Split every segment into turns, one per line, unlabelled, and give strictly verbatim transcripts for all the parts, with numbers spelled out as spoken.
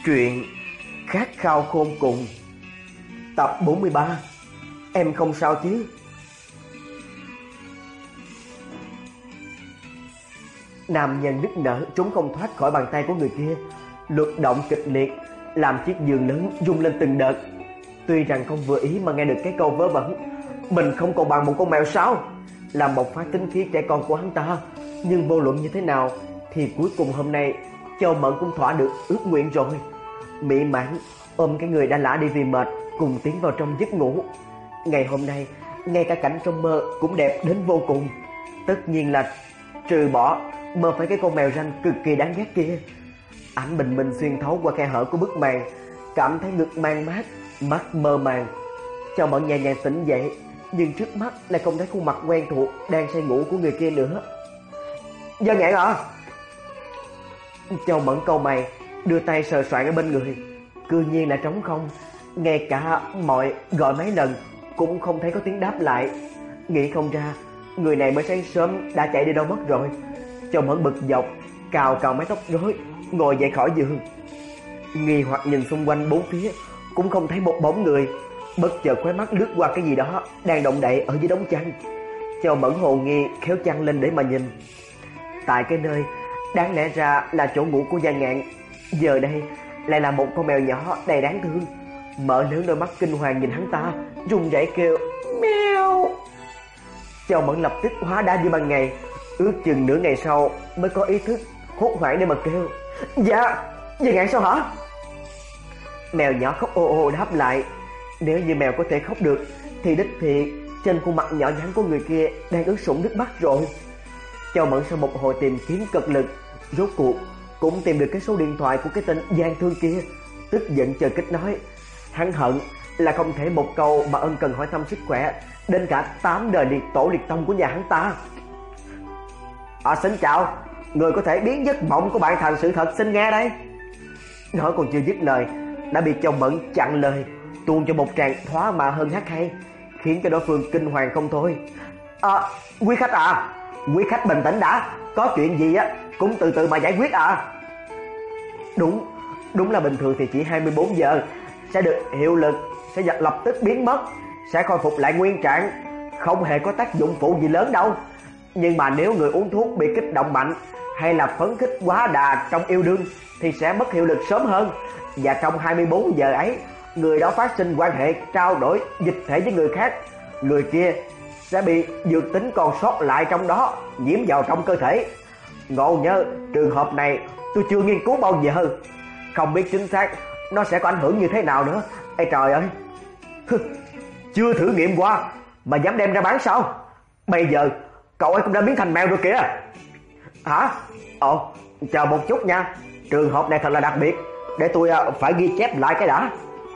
Truyện Khát khao khôn cùng, tập bốn mươi ba. Em không sao chứ? Nam nhân nức nở trốn không thoát khỏi bàn tay của người kia, lực động kịch liệt làm chiếc giường lớn rung lên từng đợt. Tuy rằng không vừa ý mà nghe được cái câu vớ vẩn mình không còn bằng một con mèo sao, làm bộc phát tính khí trẻ con của hắn ta, nhưng vô luận như thế nào thì cuối cùng hôm nay Châu Mẫn cũng thỏa được ước nguyện rồi. Mỹ mãn ôm cái người đã lả đi vì mệt cùng tiến vào trong giấc ngủ. Ngày hôm nay ngay cả cảnh trong mơ cũng đẹp đến vô cùng, tất nhiên là trừ bỏ mơ phải cái con mèo ranh cực kỳ đáng ghét kia. Ánh bình minh xuyên thấu qua khe hở của bức màn, cảm thấy ngực man mát, mắt mơ màng. Châu Mẫn nhẹ nhàng tỉnh dậy, nhưng trước mắt lại không thấy khuôn mặt quen thuộc đang say ngủ của người kia nữa. Dân Ngạn à? Châu Mẫn cau mày, đưa tay sờ soạn ở bên người, cư nhiên là trống không. Ngay cả mọi gọi mấy lần cũng không thấy có tiếng đáp lại. Nghĩ không ra người này mới sáng sớm đã chạy đi đâu mất rồi. Châu Mẫn bực dọc, cào cào mái tóc rối, ngồi dậy khỏi giường. Nghi hoặc nhìn xung quanh bốn phía, cũng không thấy một bóng người. Bất chợt khóe mắt lướt qua cái gì đó đang động đậy ở dưới đống chăn. Châu Mẫn hồ nghi kéo chăn lên để mà nhìn. Tại cái nơi đáng lẽ ra là chỗ ngủ của Gia Ngạn, giờ đây lại là một con mèo nhỏ đầy đáng thương, mở lớn đôi mắt kinh hoàng nhìn hắn ta, run rẩy kêu mèo. Châu Mẫn lập tức hóa đá như ban ngày, ước chừng nửa ngày sau mới có ý thức, hốt hoảng để mà kêu dạ, Gia Ngạn sao hả? Mèo nhỏ khóc ô ô đáp lại. Nếu như mèo có thể khóc được thì đích thị trên khuôn mặt nhỏ nhắn của người kia đang ướt sũng nước mắt rồi. Châu Mẫn sau một hồi tìm kiếm cực lực, rốt cuộc cũng tìm được cái số điện thoại của cái tên gian thương kia. Tức giận chờ kích nói, hắn hận là không thể một câu mà ân cần hỏi thăm sức khỏe đến cả tám đời liệt tổ liệt tông của nhà hắn ta. À, xin chào, người có thể biến giấc mộng của bạn thành sự thật xin nghe đây. Nói còn chưa dứt lời đã bị Châu Mẫn chặn lời, tuôn cho một tràng thoá mạ hơn hát hay, khiến cho đối phương kinh hoàng không thôi. À, quý khách à, quý khách bình tĩnh đã, có chuyện gì á cũng từ từ mà giải quyết à. Đúng, đúng là bình thường thì chỉ hai mươi bốn giờ sẽ được hiệu lực, sẽ lập tức biến mất, sẽ khôi phục lại nguyên trạng, không hề có tác dụng phụ gì lớn đâu. Nhưng mà nếu người uống thuốc bị kích động mạnh hay là phấn khích quá đà trong yêu đương thì sẽ mất hiệu lực sớm hơn. Và trong hai mươi bốn giờ ấy, người đó phát sinh quan hệ trao đổi dịch thể với người khác, người kia sẽ bị dược tính còn sót lại trong đó nhiễm vào trong cơ thể. Ngộ nhớ trường hợp này tôi chưa nghiên cứu bao giờ, không biết chính xác nó sẽ có ảnh hưởng như thế nào nữa. Ê trời ơi, chưa thử nghiệm qua mà dám đem ra bán sao? Bây giờ cậu ấy cũng đã biến thành mèo rồi kìa. Hả? Ồ, chờ một chút nha, trường hợp này thật là đặc biệt, để tôi phải ghi chép lại cái đã.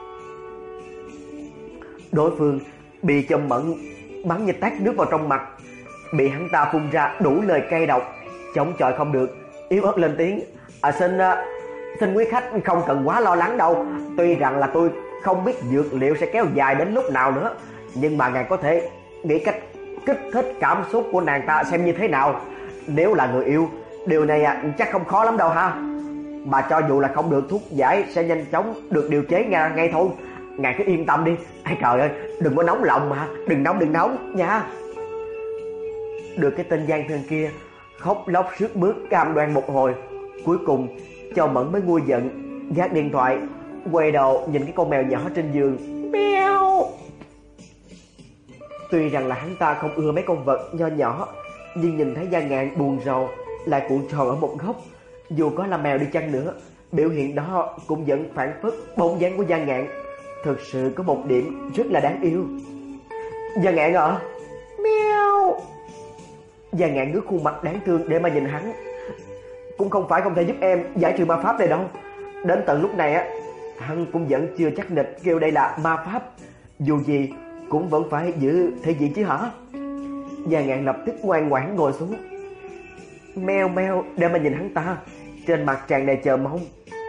Đối phương bị Châu Mẫn bắn như tát nước vào trong mặt, bị hắn ta phun ra đủ lời cay độc, chống chọi không được, yếu ớt lên tiếng. À, xin xin quý khách không cần quá lo lắng đâu. Tuy rằng là tôi không biết dược liệu sẽ kéo dài đến lúc nào nữa, nhưng mà ngài có thể nghĩ cách kích thích cảm xúc của nàng ta xem như thế nào. Nếu là người yêu, điều này chắc không khó lắm đâu ha. Mà cho dù là không được thuốc giải sẽ nhanh chóng được điều chế ngay, ngay thôi. Ngài cứ yên tâm đi. Ây trời ơi, đừng có nóng lòng mà, đừng nóng đừng nóng nha. Được cái tên gian thương kia khóc lóc sướt mướt cam đoan một hồi, cuối cùng Châu Mẫn mới nguôi giận, gác điện thoại, quay đầu nhìn cái con mèo nhỏ trên giường. Mèo. Tuy rằng là hắn ta không ưa mấy con vật nho nhỏ, nhưng nhìn thấy Gia Ngạn buồn rầu lại cuộn tròn ở một góc, dù có là mèo đi chăng nữa, biểu hiện đó cũng vẫn phản phất bóng dáng của Gia Ngạn. Thực sự có một điểm rất là đáng yêu. Gia Ngạn à? Mèo. Gia Ngạn ngước khuôn mặt đáng thương để mà nhìn hắn. Cũng không phải không thể giúp em giải trừ ma pháp này đâu. Đến tận lúc này á, hắn cũng vẫn chưa chắc nịch kêu đây là ma pháp. Dù gì cũng vẫn phải giữ thể diện chứ hả? Gia Ngạn lập tức ngoan ngoãn ngồi xuống, meo meo để mà nhìn hắn ta, trên mặt tràn đầy chờ mong.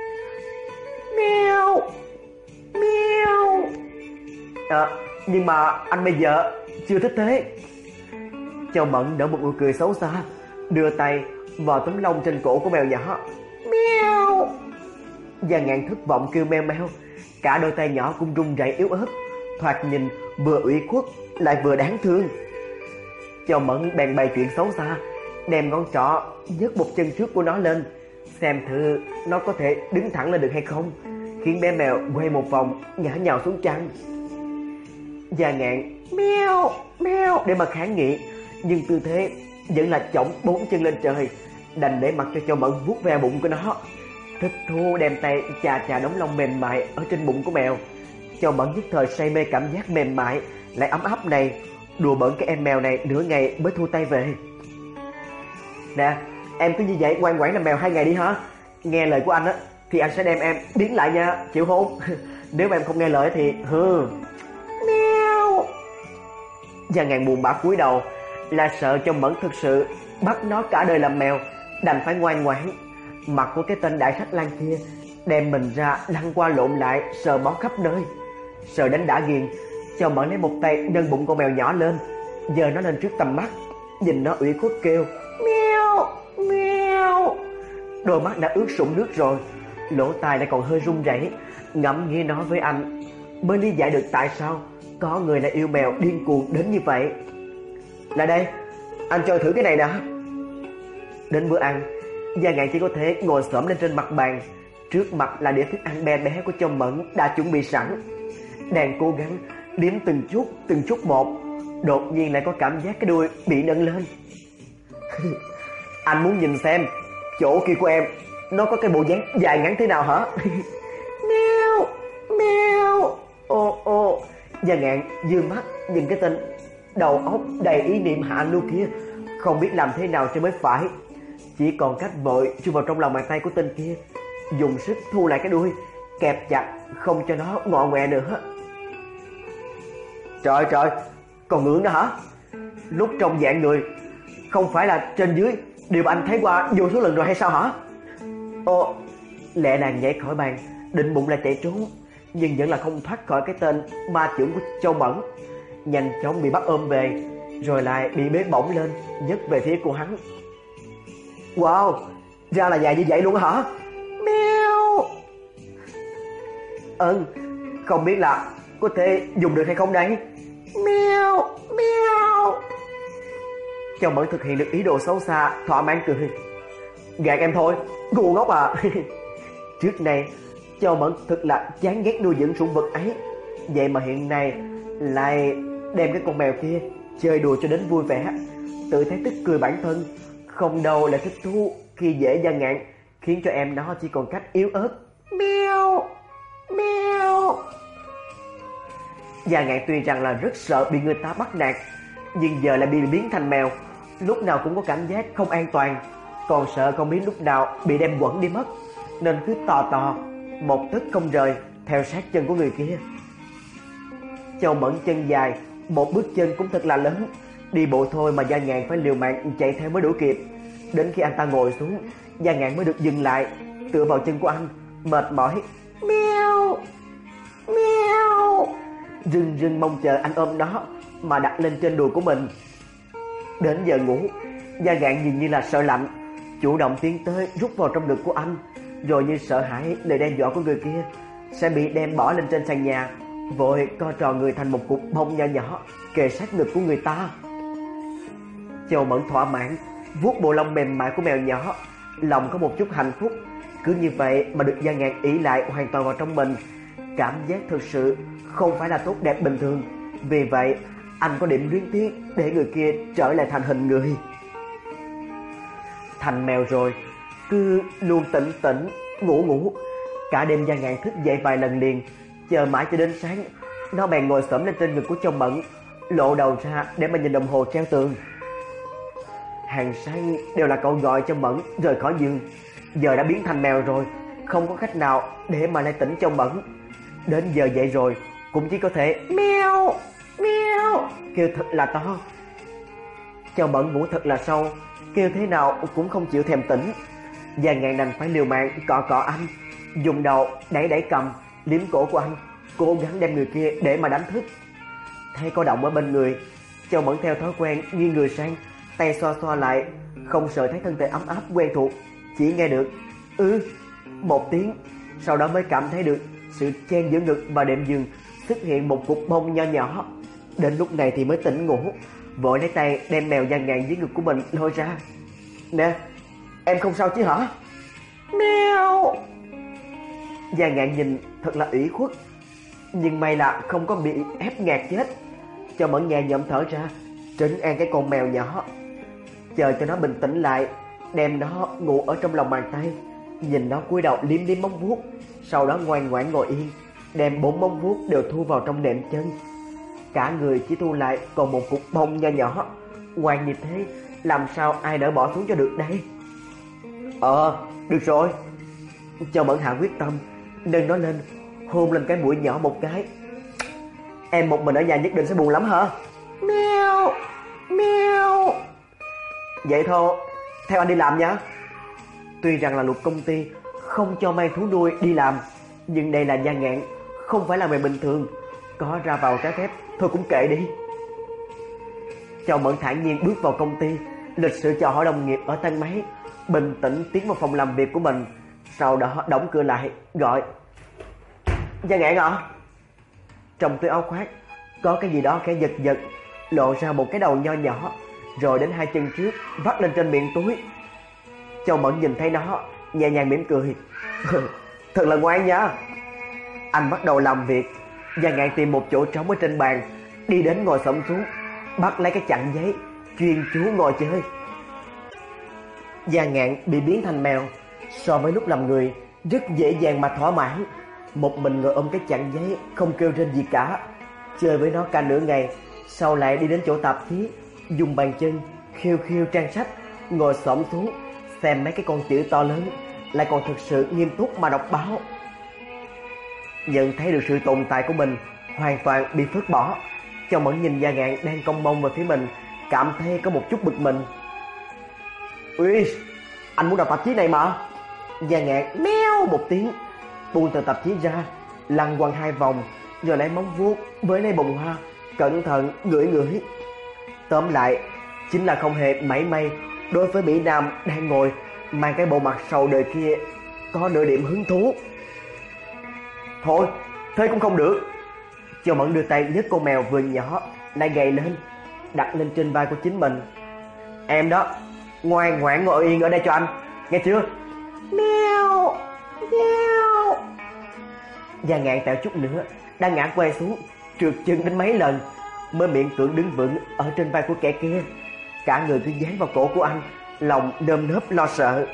Mèo. Mèo. À, nhưng mà anh bây giờ chưa thích thế. Châu Mẫn nở một nụ cười xấu xa, đưa tay vào tấm lông trên cổ của mèo nhỏ. Mèo. Gia Ngạn thất vọng kêu meo meo, cả đôi tay nhỏ cũng run rẩy yếu ớt, thoạt nhìn vừa ủy khuất lại vừa đáng thương. Châu Mẫn bèn bày chuyện xấu xa, đem ngón trỏ nhấc một chân trước của nó lên, xem thử nó có thể đứng thẳng lên được hay không, khiến bé mèo quay một vòng ngã nhào xuống chăn. Gia Ngạn meo meo để mà kháng nghị, nhưng tư thế vẫn là chổng bốn chân lên trời, đành để mặc cho Châu Mẫn vuốt ve bụng của nó, thích thú đem tay chà chà đống lông mềm mại ở trên bụng của mèo. Châu Mẫn nhất thời say mê cảm giác mềm mại lại ấm áp này, đùa bỡn cái em mèo này nửa ngày mới thu tay về. Nè, em cứ như vậy ngoan ngoãn làm mèo hai ngày đi hả? Nghe lời của anh á thì anh sẽ đem em biến lại nha, chịu không? Nếu mà em không nghe lời thì hừ. Mèo. Gia Ngạn buồn bã cúi đầu, là sợ Châu Mẫn thực sự bắt nó cả đời làm mèo, đành phải ngoan ngoãn. Mặt của cái tên đại sách lang kia đem mình ra lăn qua lộn lại, sờ mó khắp nơi. Sờ đến đã ghiền, Châu Mẫn lấy một tay nâng bụng con mèo nhỏ lên, giơ nó lên trước tầm mắt, nhìn nó ủy khuất kêu meo meo. Đôi mắt đã ướt sũng nước rồi, lỗ tai lại còn hơi run rẩy, ngẫm nghĩ nói với anh mới lý giải được tại sao có người lại yêu mèo điên cuồng đến như vậy. Lại đây, anh cho thử cái này nè. Đến bữa ăn, Gia Ngạn chỉ có thể ngồi xổm lên trên mặt bàn, trước mặt là đĩa thức ăn bé bé của Châu Mẫn đã chuẩn bị sẵn, đang cố gắng liếm từng chút từng chút một, đột nhiên lại có cảm giác cái đuôi bị nâng lên. Anh muốn nhìn xem chỗ kia của em nó có cái bộ dáng dài ngắn thế nào hả? Meo meo. Ô ô. Gia Ngạn dương mắt nhìn cái tên đầu óc đầy ý niệm hạ lưu kia, không biết làm thế nào cho mới phải, chỉ còn cách vội chui vào trong lòng bàn tay của tên kia, dùng sức thu lại cái đuôi, kẹp chặt không cho nó ngọ ngoẹ nữa. Trời trời, còn ngưỡng đó hả? Lúc trong dạng người không phải là trên dưới đều anh thấy qua vô số lần rồi hay sao hả? Ô, lẹ nàng nhảy khỏi bàn, định bụng là chạy trốn, nhưng vẫn là không thoát khỏi cái tên ma chưởng của Châu Mẫn, nhanh chóng bị bắt ôm về, rồi lại bị bế bổng lên, nhấc về phía của hắn. Wow, ra là dài như vậy luôn hả? Meo. Ừ, không biết là có thể dùng được hay không đấy? Meo meo. Châu Mẫn thực hiện được ý đồ xấu xa, thỏa mãn cười. Gạt em thôi, ngu ngốc à. Trước này Châu Mẫn thực là chán ghét nuôi dưỡng sủng vật ấy, vậy mà hiện nay lại đem cái con mèo kia chơi đùa cho đến vui vẻ, tự thấy tức cười bản thân, không đâu là thích thú khi dễ Gia Ngạn khiến cho em nó chỉ còn cách yếu ớt meo meo. Gia Ngạn tuy rằng là rất sợ bị người ta bắt nạt, nhưng giờ lại bị biến thành mèo, lúc nào cũng có cảm giác không an toàn, còn sợ không biết lúc nào bị đem quẩn đi mất, nên cứ tò tò một tấc không rời theo sát chân của người kia. Châu Mẫn chân dài, một bước chân cũng thật là lớn, đi bộ thôi mà Gia Ngạn phải liều mạng chạy theo mới đuổi kịp. Đến khi anh ta ngồi xuống, Gia Ngạn mới được dừng lại, tựa vào chân của anh, mệt mỏi meo meo, rưng rưng mong chờ anh ôm nó mà đặt lên trên đùi của mình. Đến giờ ngủ, Gia Ngạn nhìn như là sợ lạnh, chủ động tiến tới rút vào trong ngực của anh, rồi như sợ hãi lời đe dọa của người kia sẽ bị đem bỏ lên trên sàn nhà, vội co tròn người thành một cục bông nhỏ nhỏ kề sát ngực của người ta. Châu Mẫn thỏa mãn vuốt bộ lông mềm mại của mèo nhỏ, lòng có một chút hạnh phúc, cứ như vậy mà được Gia Ngạn ỷ lại hoàn toàn vào trong mình, cảm giác thực sự không phải là tốt đẹp bình thường. Vì vậy anh có điểm luyến tiếc để người kia trở lại thành hình người. Thành mèo rồi cứ luôn tỉnh tỉnh ngủ ngủ, cả đêm Gia Ngạn thức dậy vài lần liền, chờ mãi cho đến sáng, nó bèn ngồi xổm lên trên ngực của Châu Mẫn, lộ đầu ra để mà nhìn đồng hồ treo tường. Hàng sáng đều là cậu gọi Châu Mẫn rời khỏi giường, giờ đã biến thành mèo rồi, không có cách nào để mà lại tỉnh Châu Mẫn. Đến giờ dậy rồi cũng chỉ có thể meo meo kêu thật là to. Châu Mẫn ngủ thật là sâu, kêu thế nào cũng không chịu thèm tỉnh. Gia Ngạn đành phải liều mạng cọ cọ anh, dùng đầu đẩy đẩy cầm liếm cổ của anh, cố gắng đem người kia để mà đánh thức. Thấy có động ở bên người, Châu Mẫn theo thói quen nghiêng người sang, tay xoa xoa lại, không sợ thấy thân thể ấm áp quen thuộc, chỉ nghe được ư một tiếng, sau đó mới cảm thấy được sự chen giữa ngực và đệm giường xuất hiện một cục bông nho nhỏ. Đến lúc này thì mới tỉnh ngủ, vội lấy tay đem mèo Gia Ngạn dưới ngực của mình lôi ra. Nè, em không sao chứ hả? Mèo. Gia Ngạn nhìn thật là ủy khuất, nhưng may là không có bị ép ngạt chết. Cho Mẫn nhẹ nhõm thở ra, trấn an cái con mèo nhỏ, chờ cho nó bình tĩnh lại, đem nó ngủ ở trong lòng bàn tay, nhìn nó cúi đầu liếm liếm móng vuốt, sau đó ngoan ngoãn ngồi yên, đem bốn móng vuốt đều thu vào trong nệm chân. Cả người chỉ thu lại còn một cục bông nho nhỏ, ngoan như thế làm sao ai đỡ bỏ xuống cho được đây? Ờ, được rồi. Cho Mẫn hạ quyết tâm, nâng nó lên, hôn lên cái mũi nhỏ một cái. Em một mình ở nhà nhất định sẽ buồn lắm hả? Mèo, mèo. Vậy thôi, theo anh đi làm nhé. Tuy rằng là luật công ty không cho mang thú nuôi đi làm, nhưng đây là Gia Ngạn, không phải là người bình thường, có ra vào trái phép thôi cũng kệ đi. Châu Mẫn thản nhiên bước vào công ty, lịch sự chào hỏi đồng nghiệp ở thang máy, bình tĩnh tiến vào phòng làm việc của mình, sau đó đóng cửa lại, gọi: Gia Ngạn ạ. Trong túi áo khoác có cái gì đó khẽ giật giật, lộ ra một cái đầu nho nhỏ, rồi đến hai chân trước vắt lên trên miệng túi. Châu Mẫn nhìn thấy nó, nhẹ nhàng mỉm cười. Thật là ngoan nha. Anh bắt đầu làm việc. Gia Ngạn tìm một chỗ trống ở trên bàn, đi đến ngồi xổm xuống, bắt lấy cái chặn giấy, chuyên chú ngồi chơi. Gia Ngạn bị biến thành mèo, so với lúc làm người rất dễ dàng mà thỏa mãn. Một mình ngồi ôm cái chặn giấy, không kêu rên gì cả, chơi với nó cả nửa ngày, sau lại đi đến chỗ tạp chí, dùng bàn chân khiêu khiêu trang sách, ngồi xổm xuống xem mấy cái con chữ to lớn, lại còn thực sự nghiêm túc mà đọc báo. Nhận thấy được sự tồn tại của mình hoàn toàn bị phớt bỏ, Châu Mẫn nhìn Gia Ngạn đang cong mông vào phía mình, cảm thấy có một chút bực mình. Ui, anh muốn đọc tạp chí này mà. Gia Ngạn meo một tiếng, buông tờ tạp chí ra, lăn quanh hai vòng, rồi lấy móng vuốt với lấy bông hoa, cẩn thận ngửi ngửi. Tóm lại chính là không hề mảy may đối với mỹ nam đang ngồi mang cái bộ mặt sầu đời kia có nửa điểm hứng thú. Thôi, thế cũng không được. Châu Mẫn đưa tay nhấc con mèo vừa nhỏ lại gầy lên, đặt lên trên vai của chính mình. Em đó, ngoan ngoãn ngồi yên ở đây cho anh, nghe chưa? Mèo, mèo. Gia Ngạn tẹo chút nữa đang ngã quay xuống, trượt chân đến mấy lần mới miễn cưỡng đứng vững ở trên vai của kẻ kia. Cả người cứ dán vào cổ của anh, lòng nơm nớp lo sợ.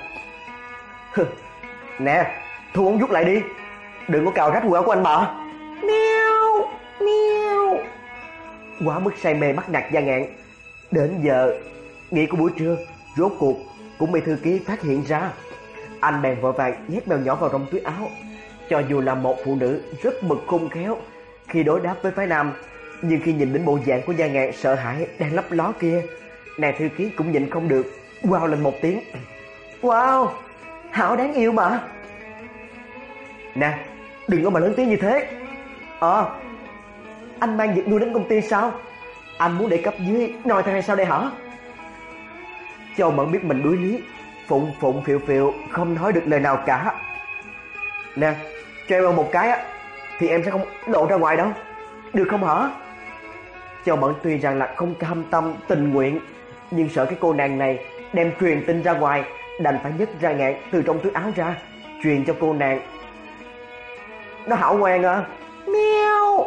Nè, thu ống vuốt lại đi, đừng có cào rách quần áo của anh mà. Mèo, mèo. Quá mức say mê bắt nạt Gia Ngạn, đến giờ nghỉ của buổi trưa rốt cuộc cũng bị thư ký phát hiện ra. Anh bèn vội vàng nhét mèo nhỏ vào trong túi áo. Cho dù là một phụ nữ rất mực khôn khéo khi đối đáp với phái nam, nhưng khi nhìn đến bộ dạng của Gia Ngạn sợ hãi đang lấp ló kia, nàng thư ký cũng nhịn không được wow lên một tiếng. Wow, Hảo đáng yêu mà. Nè, đừng có mà lớn tiếng như thế. Ờ, anh mang việc nuôi đến công ty sao? Anh muốn để cấp dưới nói theo hay sao đây hả? Châu Mẫn biết mình đuối lý, phụng phụng phịu phịu không nói được lời nào cả. Nè, cho em một cái á, thì em sẽ không lộ ra ngoài đâu, được không hả? Châu Mẫn tuy rằng là không cam tâm tình nguyện, nhưng sợ cái cô nàng này đem truyền tin ra ngoài, đành phải nhấc Gia Ngạn từ trong túi áo ra, truyền cho cô nàng. Nó hảo ngoan à. Mèo.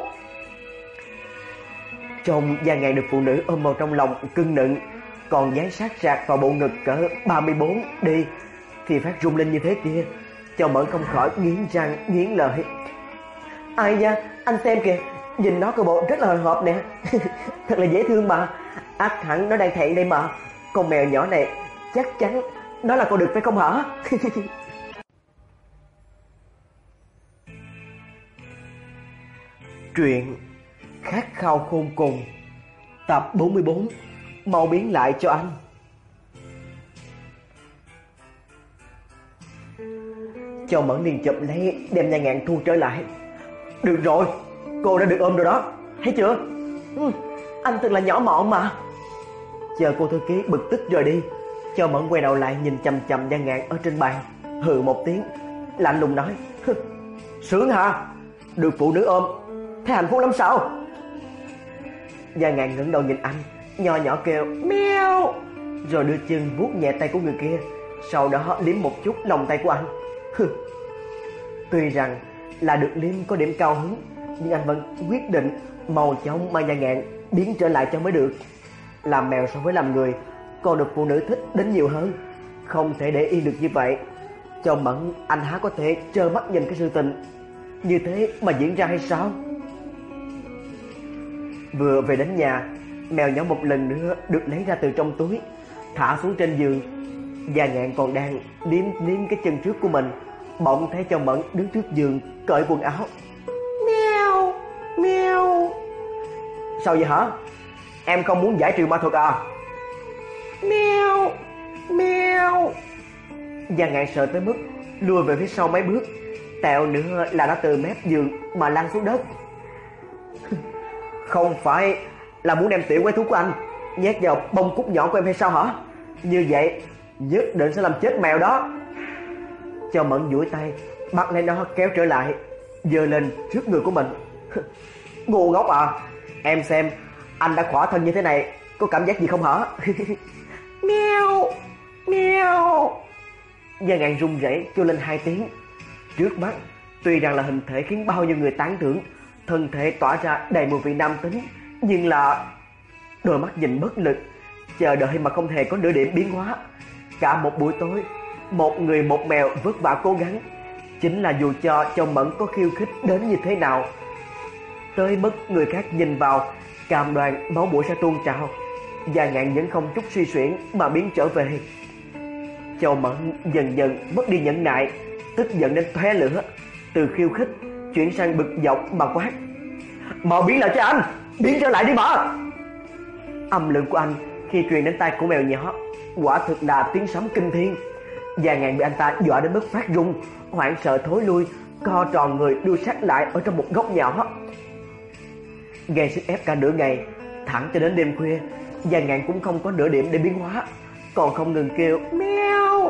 Trông Gia Ngạn được phụ nữ ôm vào trong lòng cưng nựng, còn dán sát sạc vào bộ ngực cỡ ba mươi bốn đi thì phát rung lên như thế kia. Châu Mẫn không khỏi nghiến răng nghiến lợi. Ai da, anh xem kìa, nhìn nó cơ bộ rất là hồi hộp nè. Thật là dễ thương mà. Ác hẳn nó đang thẹn đây mà. Con mèo nhỏ này chắc chắn nó là con đực phải không hả? Truyện Khát khao khôn cùng, tập bốn mươi bốn, mau biến lại cho anh. Châu Mẫn liền chụp lấy đem Gia Ngạn thu trở lại. Được rồi, cô đã được ôm rồi đó, thấy chưa? Ừ, anh thật là nhỏ mọn mà. Chờ cô thư ký bực tức rời đi, Châu Mẫn quay đầu lại nhìn chằm chằm Gia Ngạn ở trên bàn, hừ một tiếng. lạnh lùng nói: Sướng hả? Được phụ nữ ôm, thế hạnh phúc lắm sao? Gia Ngạn ngẩng đầu nhìn anh, nho nhỏ kêu meo, rồi đưa chân vuốt nhẹ tay của người kia, sau đó liếm một chút lòng tay của anh. Tuy rằng là được liếm có điểm cao hứng, nhưng anh vẫn quyết định mau chóng mang Gia Ngạn biến trở lại cho mới được. Làm mèo so với làm người còn được phụ nữ thích đến nhiều hơn, không thể để yên được như vậy. Cho Mẫn, anh há có thể trơ mắt nhìn cái sự tình như thế mà diễn ra hay sao? Vừa về đến nhà, mèo nhỏ một lần nữa được lấy ra từ trong túi, thả xuống trên giường. Gia Ngạn còn đang liếm liếm cái chân trước của mình, bỗng thấy Châu Mẫn đứng trước giường cởi quần áo. Mèo, mèo. Sao vậy hả? Em không muốn giải trừ ma thuật à? Mèo, mèo. Gia Ngạn sợ tới mức lùi về phía sau mấy bước, tẹo nữa là đã từ mép giường mà lăn xuống đất. Không phải là muốn đem tiểu quái thú của anh nhét vào bông cúc nhỏ của em hay sao hả? Như vậy nhất định sẽ làm chết mèo đó. Châu Mẫn duỗi tay bắt lấy nó kéo trở lại, giơ lên trước người của mình. Ngu ngốc à, em xem anh đã khỏa thân như thế này có cảm giác gì không hả? Mèo, mèo. Gia Ngạn run rẩy kêu lên hai tiếng. Trước mắt tuy rằng là hình thể khiến bao nhiêu người tán thưởng, thân thể tỏa ra đầy mùi vị nam tính, nhưng là đôi mắt nhìn bất lực, chờ đợi mà không hề có nửa điểm biến hóa. Cả một buổi tối, một người một mèo vất vả cố gắng, chính là dù cho Châu Mẫn có khiêu khích đến như thế nào, tới mức người khác nhìn vào cảm đoàn máu mũi sẽ tuôn trào, Gia Ngạn vẫn không chút suy xuyển mà biến trở về. Châu Mẫn dần dần mất đi nhẫn nại, tức giận đến tóe lửa, từ khiêu khích chuyển sang bực dọc mà quát: Mau biến lại cho anh, biến trở lại đi mà! Âm lượng của anh khi truyền đến tai của mèo nhỏ quả thực là tiếng sấm kinh thiên. Gia Ngạn bị anh ta dọa đến mức phát run, hoảng sợ thối lui, co tròn người đuôi sát lại ở trong một góc nhỏ. Gây sức ép cả nửa ngày, thẳng cho đến đêm khuya, Gia Ngạn cũng không có nửa điểm để biến hóa, còn không ngừng kêu meo,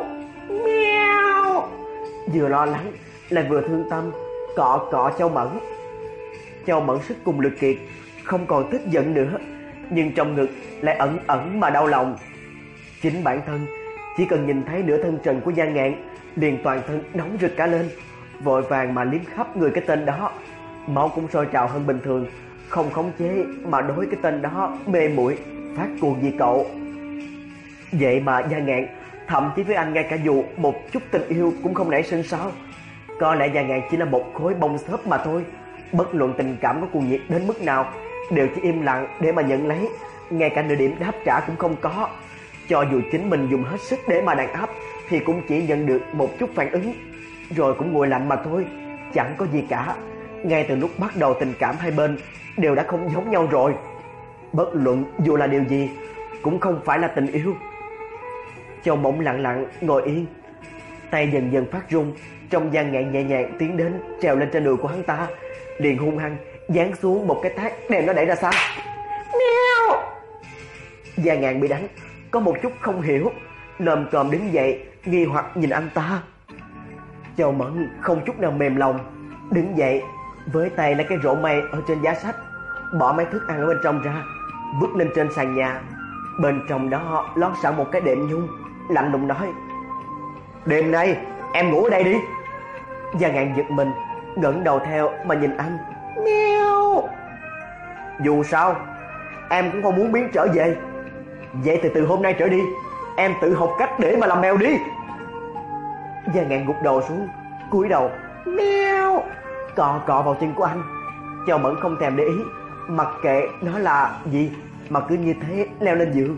meo, vừa lo lắng lại vừa thương tâm, cọ cọ Châu Mẫn. Châu Mẫn sức cùng lực kiệt, không còn tức giận nữa, nhưng trong ngực lại ẩn ẩn mà đau lòng. Chính bản thân chỉ cần nhìn thấy nửa thân trần của Gia Ngạn liền toàn thân nóng rực cả lên, vội vàng mà liếm khắp người cái tên đó. Máu cũng sôi trào hơn bình thường, không khống chế mà đối cái tên đó mê muội phát cuồng vì cậu. Vậy mà Gia Ngạn thậm chí với anh ngay cả dù một chút tình yêu cũng không nảy sinh sao? Có lẽ Gia Ngạn chỉ là một khối bông xốp mà thôi, bất luận tình cảm có cuồng nhiệt đến mức nào đều chỉ im lặng để mà nhận lấy, ngay cả nửa điểm đáp trả cũng không có. Cho dù chính mình dùng hết sức để mà đàn áp thì cũng chỉ nhận được một chút phản ứng, rồi cũng nguội lạnh mà thôi, chẳng có gì cả. Ngay từ lúc bắt đầu tình cảm hai bên đều đã không giống nhau rồi. Bất luận dù là điều gì cũng không phải là tình yêu. Châu Mẫn lặng lặng ngồi yên, tay dần dần phát run. Trong Gia Ngạn nhẹ nhàng tiến đến, trèo lên trên đùi của hắn ta, liền hung hăng giáng xuống một cái tát đem nó đẩy ra xa. Mèo! Gia Ngạn bị đánh có một chút không hiểu, lồm cồm đứng dậy nghi hoặc nhìn anh ta. Châu Mẫn không chút nào mềm lòng, đứng dậy với tay lấy cái rổ mây ở trên giá sách, bỏ mấy thức ăn ở bên trong ra, vứt lên trên sàn nhà. Bên trong đó lót sẵn một cái đệm nhung, lạnh lùng nói: Đêm nay em ngủ ở đây đi. Gia Ngạn giật mình, ngẩng đầu theo mà nhìn anh. Mèo! Dù sao em cũng không muốn biến trở về, vậy thì từ hôm nay trở đi em tự học cách để mà làm mèo đi. Gia Ngạn gục đầu xuống, cúi đầu mèo, cọ cọ vào chân của anh. Châu Mẫn không thèm để ý, mặc kệ nó là gì mà cứ như thế leo lên giường.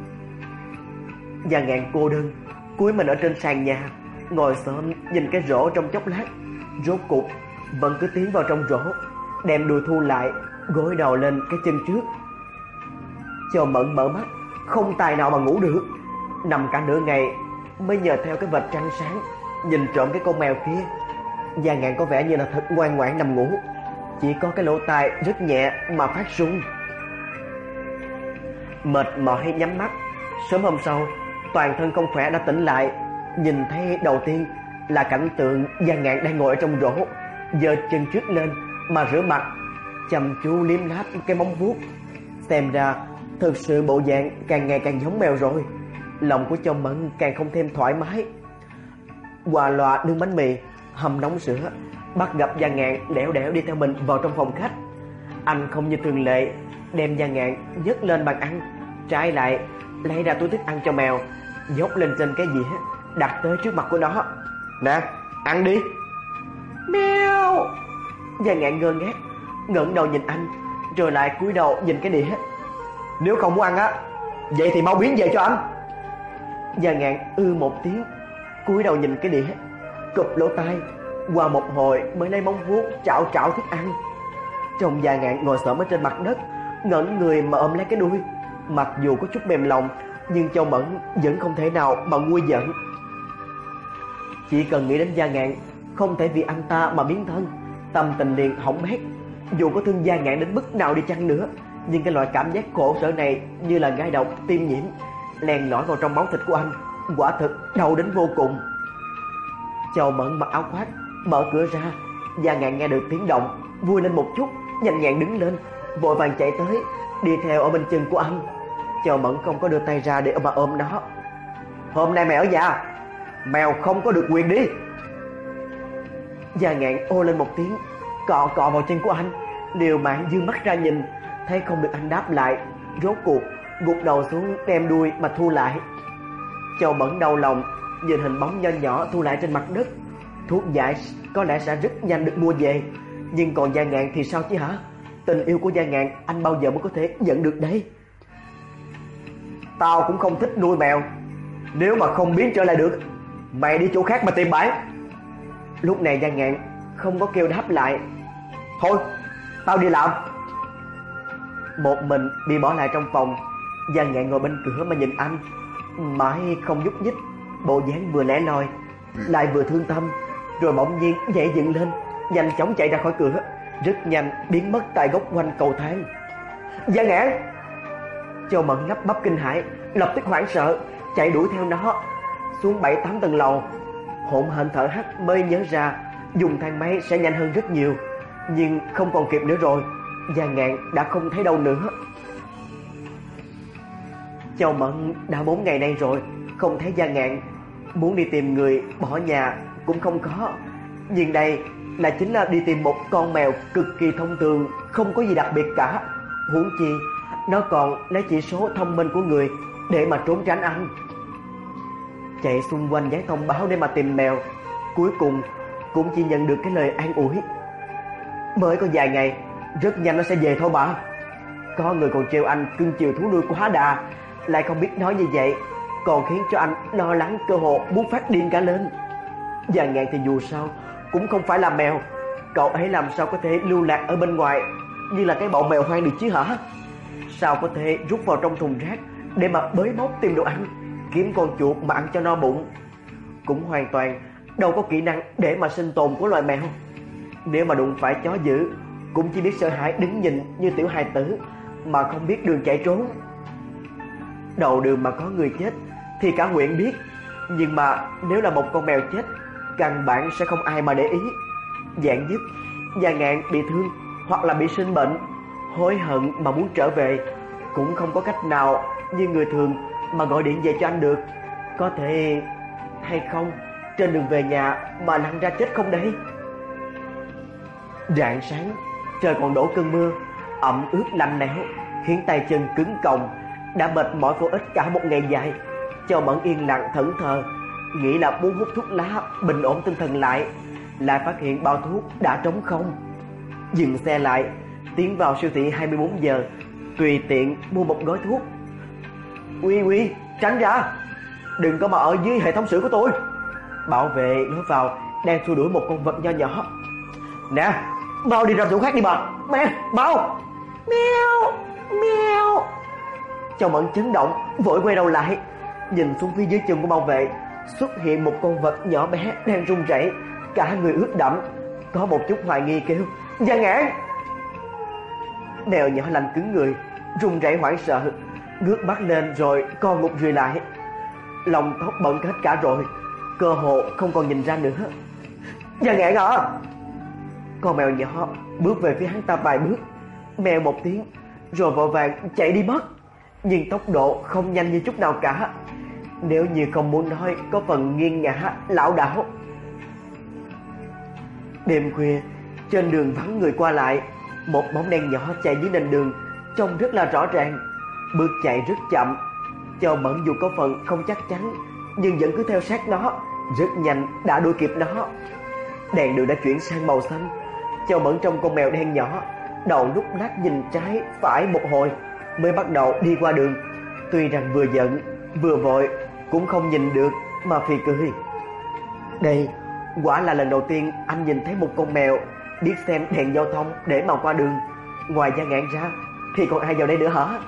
Gia Ngạn cô đơn cúi mình ở trên sàn nhà, ngồi xổm nhìn cái rổ trong chốc lát, rốt cục vẫn cứ tiến vào trong rổ, đem đùi thu lại, gối đầu lên cái chân trước. Châu Mẫn mở mắt không tài nào mà ngủ được, nằm cả nửa ngày mới nhờ theo cái vệt trăng sáng nhìn trộm cái con mèo kia. Gia Ngạn có vẻ như là thật ngoan ngoãn nằm ngủ, chỉ có cái lỗ tai rất nhẹ mà phát run. Mệt mỏi nhắm mắt, sớm hôm sau toàn thân không khỏe đã tỉnh lại, nhìn thấy đầu tiên là cảnh tượng Gia Ngạn đang ngồi ở trong rổ, giơ chân trước lên mà rửa mặt, chăm chú liếm láp cái móng vuốt. Xem ra thực sự bộ dạng càng ngày càng giống mèo rồi. Lòng của Châu Mẫn càng không thêm thoải mái. Qua loa nướng bánh mì, hầm nóng sữa, bắt gặp Gia Ngạn lẻo đẻo đi theo mình vào trong phòng khách. Anh không như thường lệ đem Gia Ngạn nhấc lên bàn ăn, trái lại lấy ra túi thức ăn cho mèo, nhốt lên trên cái dĩa, đặt tới trước mặt của nó. Nè, ăn đi. Mèo. Gia Ngạn ngơ ngác, ngẩng đầu nhìn anh, rồi lại cúi đầu nhìn cái đĩa. Nếu không muốn ăn á, vậy thì mau biến về cho anh. Gia Ngạn ư một tiếng, cúi đầu nhìn cái đĩa, cụp lỗ tai, qua một hồi mới lấy móng vuốt chảo chảo thức ăn. Trông Gia Ngạn ngồi xổm ở trên mặt đất, ngẩng người mà ôm lấy cái đuôi. Mặc dù có chút mềm lòng, nhưng Châu Mẫn vẫn không thể nào mà nguôi giận. Chỉ cần nghĩ đến Gia Ngạn, không thể vì anh ta mà biến thân, tâm tình liền hỏng bét. Dù có thương Gia Ngạn đến mức nào đi chăng nữa, nhưng cái loại cảm giác khổ sở này như là gai độc tiêm nhiễm, len lỏi vào trong máu thịt của anh, quả thực đau đến vô cùng. Châu Mẫn mặc áo khoác, mở cửa ra. Gia Ngạn nghe được tiếng động, vui lên một chút, nhanh nhẹn đứng lên, vội vàng chạy tới, đi theo ở bên chân của anh. Châu Mẫn không có đưa tay ra để mà ôm nó. Hôm nay mèo ở nhà, mèo không có được quyền đi. Gia Ngạn ô lên một tiếng, cọ cọ vào chân của anh, liều mạng dương mắt ra nhìn, thấy không được anh đáp lại, rốt cuộc gục đầu xuống đem đuôi mà thu lại. Châu Mẫn đau lòng nhìn hình bóng nho nhỏ thu lại trên mặt đất. Thuốc giải có lẽ sẽ rất nhanh được mua về, nhưng còn Gia Ngạn thì sao chứ hả? Tình yêu của Gia Ngạn anh bao giờ mới có thể nhận được đấy? Tao cũng không thích nuôi mèo, nếu mà không biến trở lại được, mày đi chỗ khác mà tìm bãi. Lúc này Gia Ngạn không có kêu đáp lại. Thôi, tao đi làm. Một mình bị bỏ lại trong phòng. Gia Ngạn ngồi bên cửa mà nhìn anh, mãi không nhúc nhích, bộ dáng vừa lẻ loi lại vừa thương tâm. Rồi bỗng nhiên nhảy dựng lên, nhanh chóng chạy ra khỏi cửa, rất nhanh biến mất tại góc quanh cầu thang. Gia Ngạn! Châu Mẫn lắp bắp kinh hãi, lập tức hoảng sợ chạy đuổi theo nó xuống bảy tám tầng lầu. Hỗn hển thở hắt mới nhớ ra dùng thang máy sẽ nhanh hơn rất nhiều, nhưng không còn kịp nữa rồi. Gia Ngạn đã không thấy đâu nữa. Châu Mẫn đã bốn ngày nay rồi không thấy Gia Ngạn, muốn đi tìm người bỏ nhà cũng không có, nhưng đây là chính là đi tìm một con mèo cực kỳ thông thường, không có gì đặc biệt cả. Huống chi nó còn lấy chỉ số thông minh của người để mà trốn tránh anh. Chạy xung quanh dán thông báo để mà tìm mèo, cuối cùng cũng chỉ nhận được cái lời an ủi: mới có vài ngày, rất nhanh nó sẽ về thôi bà. Có người còn trêu anh cưng chiều thú nuôi quá đà, lại không biết nói như vậy, còn khiến cho anh lo lắng cơ hội muốn phát điên cả lên. Gia Ngạn thì dù sao cũng không phải là mèo, cậu ấy làm sao có thể lưu lạc ở bên ngoài như là cái bọn mèo hoang được chứ hả? Sao có thể rút vào trong thùng rác để mà bới móc tìm đồ ăn, kiếm con chuột mà ăn cho no bụng? Cũng hoàn toàn đâu có kỹ năng để mà sinh tồn của loài mèo. Nếu mà đụng phải chó dữ, cũng chỉ biết sợ hãi đứng nhìn như tiểu hài tử mà không biết đường chạy trốn. Đầu đường mà có người chết thì cả huyện biết, nhưng mà nếu là một con mèo chết, căn bản sẽ không ai mà để ý. Vạn nhất Gia Ngạn bị thương hoặc là bị sinh bệnh, hối hận mà muốn trở về, cũng không có cách nào như người thường mà gọi điện về cho anh được. Có thể hay không trên đường về nhà mà lăn ra chết không đấy? Rạng sáng trời còn đổ cơn mưa, ẩm ướt lạnh lẽo, khiến tay chân cứng còng. Đã mệt mỏi vô ích cả một ngày dài, Châu Mẫn yên lặng thẫn thờ, nghĩ là muốn hút thuốc lá bình ổn tinh thần lại, lại phát hiện bao thuốc đã trống không. Dừng xe lại, tiến vào siêu thị hai mươi bốn giờ, tùy tiện mua một gói thuốc. Uy uy, tránh ra, đừng có mà ở dưới hệ thống sưởi của tôi. Bảo vệ lối vào đang xua đuổi một con vật nho nhỏ. Nè, mau đi ra chỗ khác đi bà. Mẹ, mau. Mèo, mèo. Châu Mẫn chấn động, vội quay đầu lại, nhìn xuống phía dưới chân của bảo vệ, xuất hiện một con vật nhỏ bé đang run rẩy, cả người ướt đẫm, có một chút hoài nghi kêu: Gia Ngạn! Mèo nhỏ lạnh cứng người, run rẩy hoảng sợ, ngước mắt lên rồi co ngục rùi lại. Lòng tóc bận hết cả rồi, cơ hồ không còn nhìn ra nữa. Gia Ngạn à! Con mèo nhỏ bước về phía hắn ta vài bước, mèo một tiếng rồi vội vàng chạy đi mất, nhưng tốc độ không nhanh như chút nào cả. Nếu như không muốn nói, có phần nghiêng ngã lảo đảo. Đêm khuya, trên đường vắng người qua lại, một bóng đen nhỏ chạy dưới nền đường, trông rất là rõ ràng. Bước chạy rất chậm, Châu Mẫn dù có phần không chắc chắn, nhưng vẫn cứ theo sát nó, rất nhanh đã đuổi kịp nó. Đèn đường đã chuyển sang màu xanh. Châu Mẫn trông con mèo đen nhỏ, đầu lúc lát nhìn trái phải một hồi, mới bắt đầu đi qua đường. Tuy rằng vừa giận vừa vội, cũng không nhìn được mà phì cười. Đây quả là lần đầu tiên anh nhìn thấy một con mèo biết xem đèn giao thông để mà qua đường. Ngoài Gia Ngạn ra thì còn ai vào đây nữa hả?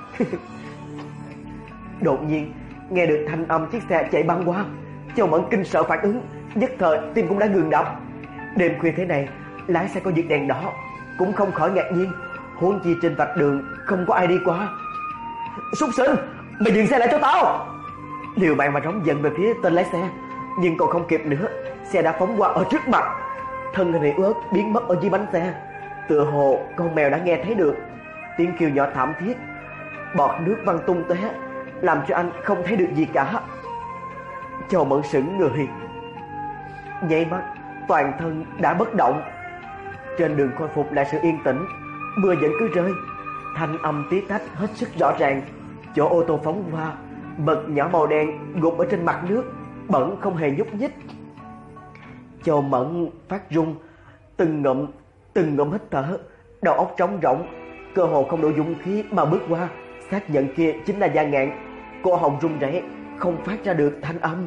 Đột nhiên nghe được thanh âm chiếc xe chạy băng qua, Châu Mẫn kinh sợ phản ứng, nhất thời tim cũng đã ngừng đập. Đêm khuya thế này, lái xe có vượt đèn đỏ cũng không khỏi ngạc nhiên, huống chi trên vạch đường không có ai đi qua. Súc sinh, mày dừng xe lại cho tao! Liều mạng mà rống giận về phía tên lái xe, nhưng còn không kịp nữa, xe đã phóng qua ở trước mặt. Thân hình ướt biến mất ở dưới bánh xe. Tựa hồ con mèo đã nghe thấy được tiếng kêu nhỏ thảm thiết, bọt nước văng tung tóe, làm cho anh không thấy được gì cả. Châu Mẫn sững người, nháy mắt toàn thân đã bất động. Trên đường khôi phục lại sự yên tĩnh, mưa vẫn cứ rơi, thanh âm tí tách hết sức rõ ràng. Chỗ ô tô phóng qua, vật nhỏ màu đen gục ở trên mặt nước, bẩn không hề nhúc nhích. Châu Mẫn phát run, từng ngụm từng ngụm hít thở, đầu óc trống rỗng, cơ hồ không đủ dũng khí mà bước qua, xác nhận kia chính là Gia Ngạn. Cổ họng run rẩy, không phát ra được thanh âm.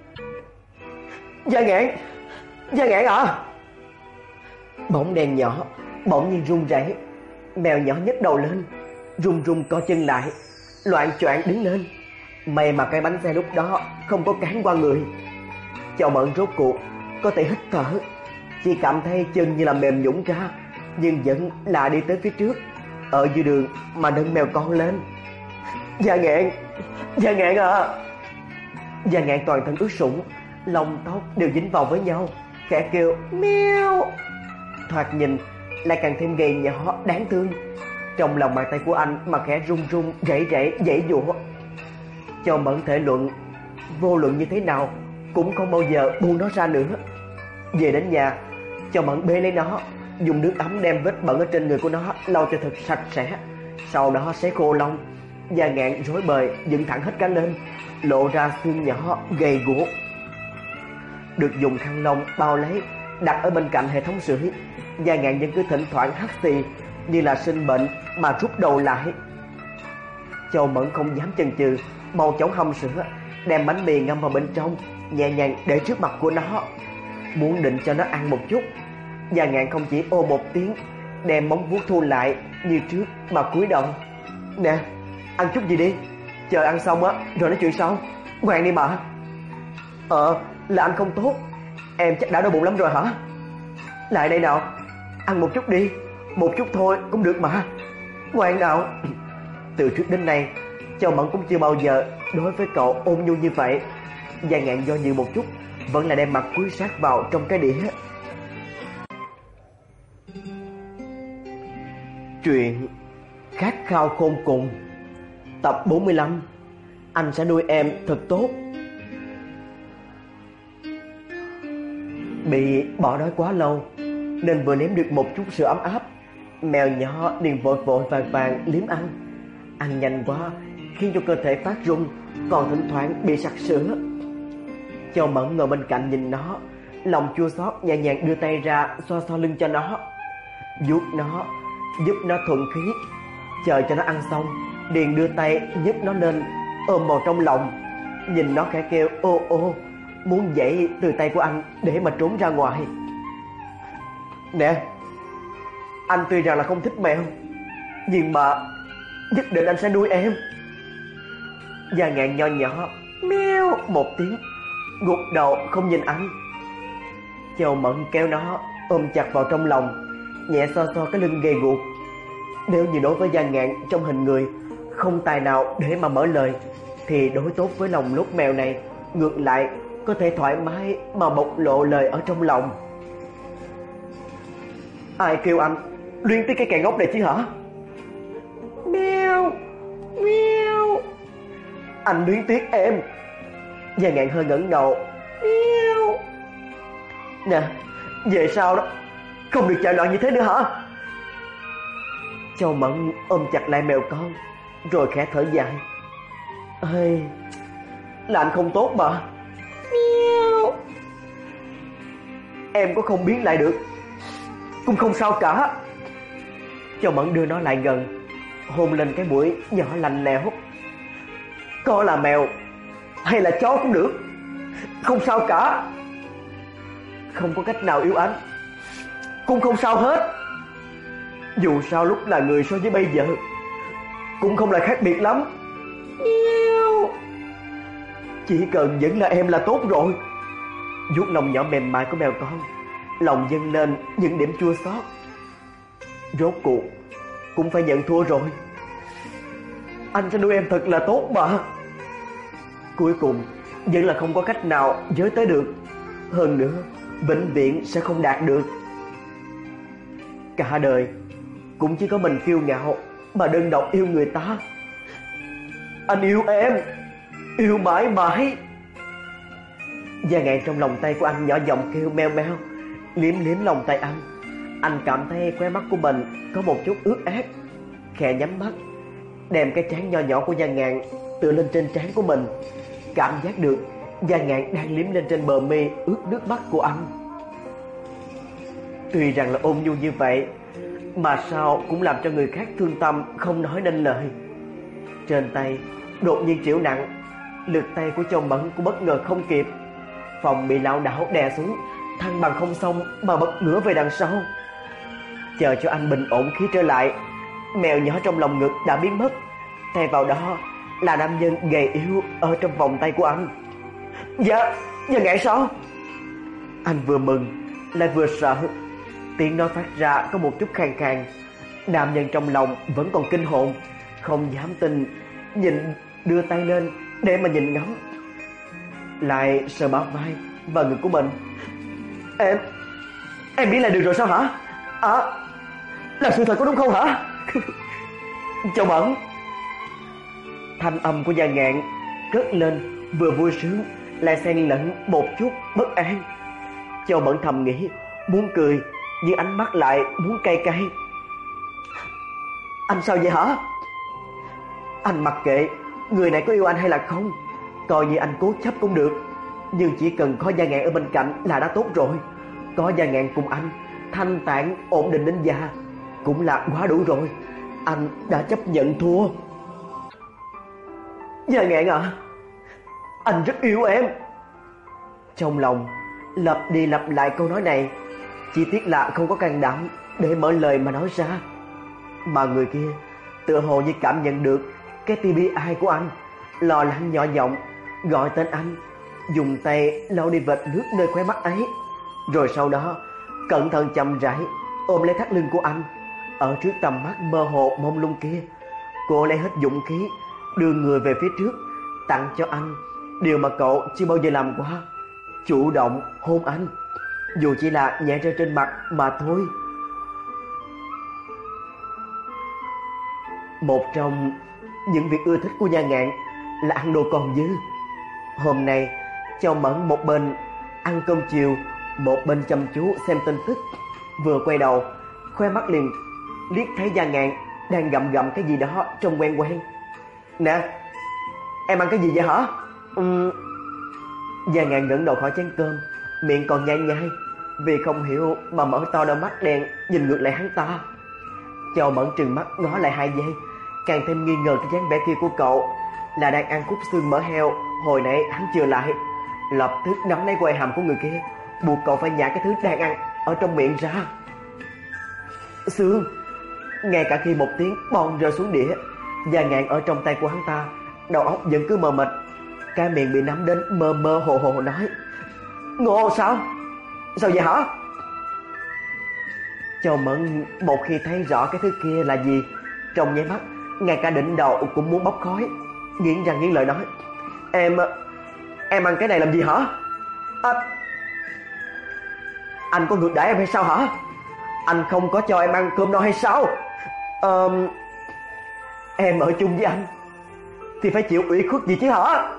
Gia Ngạn, Gia Ngạn à! Bóng đèn nhỏ bỗng nhiên run rẩy, mèo nhỏ nhấc đầu lên, run run co chân lại, loạng choạng đứng lên. May mà cái bánh xe lúc đó không có cán qua người. Châu Mẫn rốt cuộc có thể hít thở, chỉ cảm thấy chân như là mềm nhũn ra, nhưng vẫn là đi tới phía trước. Ở dưới đường mà nâng mèo con lên. Gia Ngạn, Gia Ngạn à! Gia Ngạn toàn thân ướt sũng, lông tóc đều dính vào với nhau, khẽ kêu meo. Thoạt nhìn lại càng thêm gầy nhỏ đáng thương. Trong lòng bàn tay của anh mà khẽ run run rẩy rẩy giãy giụa. Châu Mẫn thể luận, vô luận như thế nào cũng không bao giờ buông nó ra nữa. Về đến nhà, Châu Mẫn bê lấy nó, dùng nước ấm đem vết bẩn ở trên người của nó lau cho thật sạch sẽ, sau đó sấy khô lông. Gia Ngạn rối bời dựng thẳng hết cả lên, lộ ra xương nhỏ gầy guộc, được dùng khăn lông bao lấy, đặt ở bên cạnh hệ thống sưởi. Gia Ngạn vẫn cứ thỉnh thoảng hắt xì như là sinh bệnh mà rút đầu lại. Châu Mẫn không dám chần chừ, mau chóng hâm sữa, đem bánh mì ngâm vào bên trong, nhẹ nhàng để trước mặt của nó, muốn định cho nó ăn một chút. Gia Ngạn không chỉ ô một tiếng, đem móng vuốt thu lại như trước mà cúi đầu. Nè, ăn chút gì đi, chờ ăn xong á rồi nói chuyện sau. Ngoan đi mà. Ờ, là anh không tốt, em chắc đã đói bụng lắm rồi hả? Lại đây nào, ăn một chút đi, một chút thôi cũng được mà. Ngoan nào. Từ trước đến nay, Châu Mẫn cũng chưa bao giờ đối với cậu ôn nhu như vậy. Gia Ngạn do dự một chút, vẫn là đem mặt cúi sát vào trong cái đĩa. Truyện Khát khao khôn cùng, tập bốn mươi lăm. Anh sẽ nuôi em thật tốt. Bị bỏ đói quá lâu nên vừa nếm được một chút sữa ấm áp, mèo nhỏ liền vội vội vàng vàng liếm ăn. Ăn nhanh quá khiến cho cơ thể phát run, còn thỉnh thoảng bị sặc sữa. Châu Mẫn ngồi bên cạnh nhìn nó, lòng chua xót nhẹ nhàng đưa tay ra xoa xoa lưng cho nó, vuốt nó, giúp nó thuận khí. Chờ cho nó ăn xong, liền đưa tay nhấc nó lên, ôm vào trong lòng, nhìn nó khẽ kêu ô ô, muốn dậy từ tay của anh để mà trốn ra ngoài. Nè, anh tuy rằng là không thích mèo, nhưng mà nhất định anh sẽ nuôi em. Gia Ngạn nho nhỏ meo một tiếng, gục đầu không nhìn anh. Châu Mẫn kéo nó ôm chặt vào trong lòng, nhẹ xoa xoa cái lưng gầy guộc. Nếu như đối với Gia Ngạn trong hình người không tài nào để mà mở lời, thì đối tốt với lòng lốt mèo này ngược lại có thể thoải mái mà bộc lộ lời ở trong lòng. Ai kêu anh luyến tiếc cái kẻ ngốc này chứ hả? Meo, meo. Anh luyến tiếc em. Gia Ngạn hơi ngẩng đầu. Meo. Nè, về sau đó không được chạy loạn như thế nữa hả? Châu Mẫn ôm chặt lại mèo con rồi khẽ thở dài. Ê, là anh không tốt mà. Meo. Em có không biến lại được cũng không sao cả. Châu Mẫn đưa nó lại gần, hôn lên cái mũi nhỏ lạnh lẽo. Có là mèo hay là chó cũng được, không sao cả. Không có cách nào yêu anh cũng không sao hết. Dù sao lúc là người so với bây giờ cũng không là khác biệt lắm. Yêu. Chỉ cần vẫn là em là tốt rồi. Vuốt lòng nhỏ mềm mại của mèo con, lòng dâng lên những điểm chua xót. Rốt cuộc cũng phải nhận thua rồi. Anh sẽ nuôi em thật là tốt mà. Cuối cùng vẫn là không có cách nào với tới được. Hơn nữa vĩnh viễn sẽ không đạt được. Cả đời cũng chỉ có mình kiêu ngạo mà đơn độc yêu người ta. Anh yêu em, yêu mãi mãi. Gia Ngạn trong lòng tay của anh nhỏ giọng kêu meo meo, liếm liếm lòng tay anh. Anh cảm thấy khóe mắt của mình có một chút ướt át, khẽ nhắm mắt, đem cái trán nho nhỏ của Gia Ngạn tựa lên trên trán của mình. Cảm giác được Gia Ngạn đang liếm lên trên bờ mi ướt nước mắt của anh. Tuy rằng là ôn nhu như vậy mà sao cũng làm cho người khác thương tâm không nói nên lời. Trên tay đột nhiên chịu nặng, lực tay của Châu Mẫn cũng bất ngờ không kịp, phòng bị lảo đảo đè xuống, thăng bằng không xong mà bật ngửa về đằng sau. Chờ cho anh bình ổn khí trở lại, mèo nhỏ trong lòng ngực đã biến mất, thay vào đó là nam nhân gầy yếu ở trong vòng tay của anh. Dạ, Gia Ngạn sao? Anh vừa mừng lại vừa sợ, tiếng nói phát ra có một chút khàn khàn. Nam nhân trong lòng vẫn còn kinh hồn, không dám tin, nhìn đưa tay lên để mà nhìn ngắm, lại sờ bả vai và ngực của mình. Em, em biết là được rồi sao hả? À, là sự thật có đúng không hả? Châu Mẫn. Thanh âm của Gia Ngạn cất lên vừa vui sướng lại xen lẫn một chút bất an. Châu Mẫn thầm nghĩ, muốn cười nhưng ánh mắt lại muốn cay cay. Anh sao vậy hả? Anh mặc kệ người này có yêu anh hay là không, coi như anh cố chấp cũng được, nhưng chỉ cần có Gia Ngạn ở bên cạnh là đã tốt rồi. Có Gia Ngạn cùng anh thanh tản ổn định đến già cũng là quá đủ rồi. Anh đã chấp nhận thua. Gia Ngạn à, anh rất yêu em. Trong lòng lặp đi lặp lại câu nói này, chỉ tiếc là không có can đảm để mở lời mà nói ra. Mà người kia tựa hồ như cảm nhận được cái tia bi ai của anh, lo lắng nhỏ giọng gọi tên anh, dùng tay lau đi vệt nước nơi khóe mắt ấy, rồi sau đó cẩn thận chậm rãi ôm lấy thắt lưng của anh. Ở trước tầm mắt mơ hồ mông lung kia, cô lấy hết dũng khí đưa người về phía trước, tặng cho anh điều mà cậu chưa bao giờ làm qua, chủ động hôn anh, dù chỉ là nhẹ rơi trên mặt mà thôi. Một trong những việc ưa thích của Gia Ngạn là ăn đồ còn dư. Hôm nay Châu Mẫn một bên ăn cơm chiều, một bên chăm chú xem tin tức. Vừa quay đầu, khoe mắt liền liếc thấy Gia Ngạn đang gặm gặm cái gì đó trông quen quen. Nè, em ăn cái gì vậy hả? Uhm... Gia Ngạn ngẩng đầu khỏi chén cơm, miệng còn nhai nhai, vì không hiểu mà mở to đôi mắt đen nhìn ngược lại hắn ta. Châu Mẫn trừng mắt ngó lại hai giây, càng thêm nghi ngờ cái dáng vẻ kia của cậu là đang ăn khúc xương mỡ heo hồi nãy hắn chưa lại, lập tức nắm lấy quai hàm của người kia, buộc cậu phải nhả cái thứ đang ăn ở trong miệng ra. Xương. Ngay cả khi một tiếng bon rơi xuống đĩa, Gia Ngạn ở trong tay của hắn ta, đầu óc vẫn cứ mờ mịt, cái miệng bị nắm đến mơ mơ hồ hồ nói: Ngộ sao? Sao vậy hả? Châu Mẫn một khi thấy rõ cái thứ kia là gì, trong nháy mắt ngay cả đỉnh đầu cũng muốn bốc khói, nghiến răng nghiến lợi nói: Em, em ăn cái này làm gì hả? À, anh có ngược đãi em hay sao hả? Anh không có cho em ăn cơm no hay sao? Ờ, em ở chung với anh thì phải chịu ủy khuất gì chứ hả?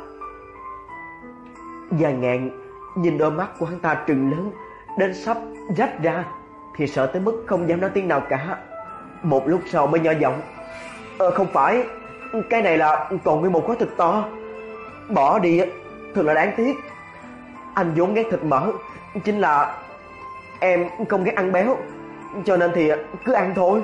Gia Ngạn nhìn đôi mắt của hắn ta trừng lớn đến sắp rách ra, thì sợ tới mức không dám nói tiếng nào cả. Một lúc sau mới nhỏ giọng: Ờ không phải, cái này là còn nguyên một khối thịt to. Bỏ đi thật là đáng tiếc. Anh vốn ghét thịt mỡ, chính là em không ghét ăn béo, cho nên thì cứ ăn thôi.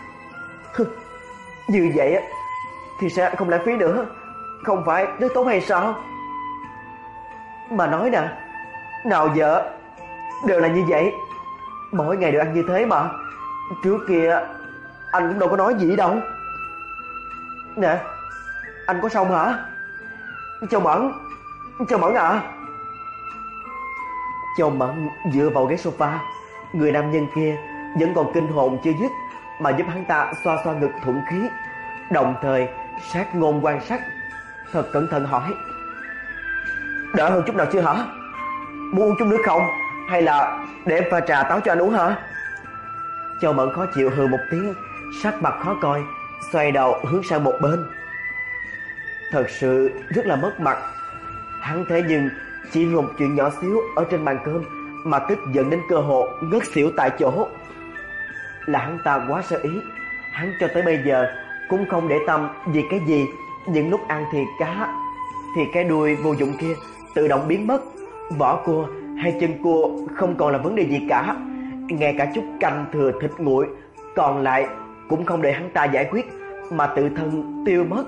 Như vậy thì sẽ không lãng phí nữa, không phải rất tốt hay sao? Mà nói nè, nào giờ đều là như vậy, mỗi ngày đều ăn như thế mà. Trước kia anh cũng đâu có nói gì đâu. Nè, anh có xong hả? Châu Mẫn, Châu Mẫn à. Châu Mẫn dựa vào ghế sofa, người nam nhân kia vẫn còn kinh hồn chưa dứt mà giúp hắn ta xoa xoa ngực thuận khí, đồng thời sát ngôn quan sát, thật cẩn thận hỏi: Đỡ hơn chút nào chưa hả? Muốn uống chút nước không? Hay là để em pha trà táo cho anh uống hả? Châu Mẫn khó chịu hừ một tiếng, sắc mặt khó coi, xoay đầu hướng sang một bên. Thật sự rất là mất mặt. Hắn thế nhưng chỉ vì một chuyện nhỏ xíu ở trên bàn cơm mà tức giận đến cơ hồ ngất xỉu tại chỗ. Là hắn ta quá sơ ý, hắn cho tới bây giờ cũng không để tâm vì cái gì. Những lúc ăn thì cá, thì cái đuôi vô dụng kia tự động biến mất, vỏ cua hay chân cua không còn là vấn đề gì cả. Ngay cả chút canh thừa thịt nguội còn lại cũng không để hắn ta giải quyết mà tự thân tiêu mất.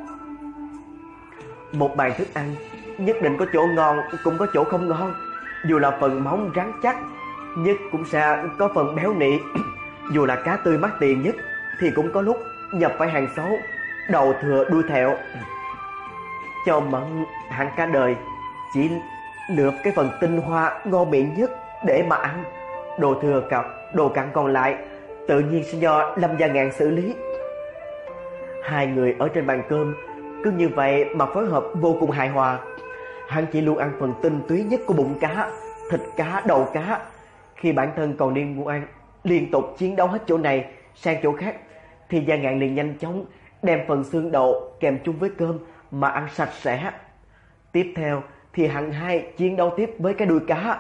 Một bàn thức ăn nhất định có chỗ ngon cũng có chỗ không ngon. Dù là phần móng rắn chắc nhất cũng sẽ có phần béo nị. Dù là cá tươi mắc tiền nhất thì cũng có lúc nhập phải hàng xấu, đầu thừa đuôi thẹo. Châu Mẫn hẳn cả đời chỉ lựa cái phần tinh hoa ngon miệng nhất để mà ăn. Đồ thừa cặp, đồ cặn còn lại tự nhiên sẽ do Lâm Gia Ngạn xử lý. Hai người ở trên bàn cơm cứ như vậy mà phối hợp vô cùng hài hòa. Hắn chỉ luôn ăn phần tinh túy nhất của bụng cá, thịt cá, đầu cá, khi bản thân còn liên quan liên tục chiến đấu hết chỗ này sang chỗ khác, thì Gia Ngạn liền nhanh chóng đem phần xương đầu kèm chung với cơm mà ăn sạch sẽ. Tiếp theo thì hắn hai chiến đấu tiếp với cái đuôi cá.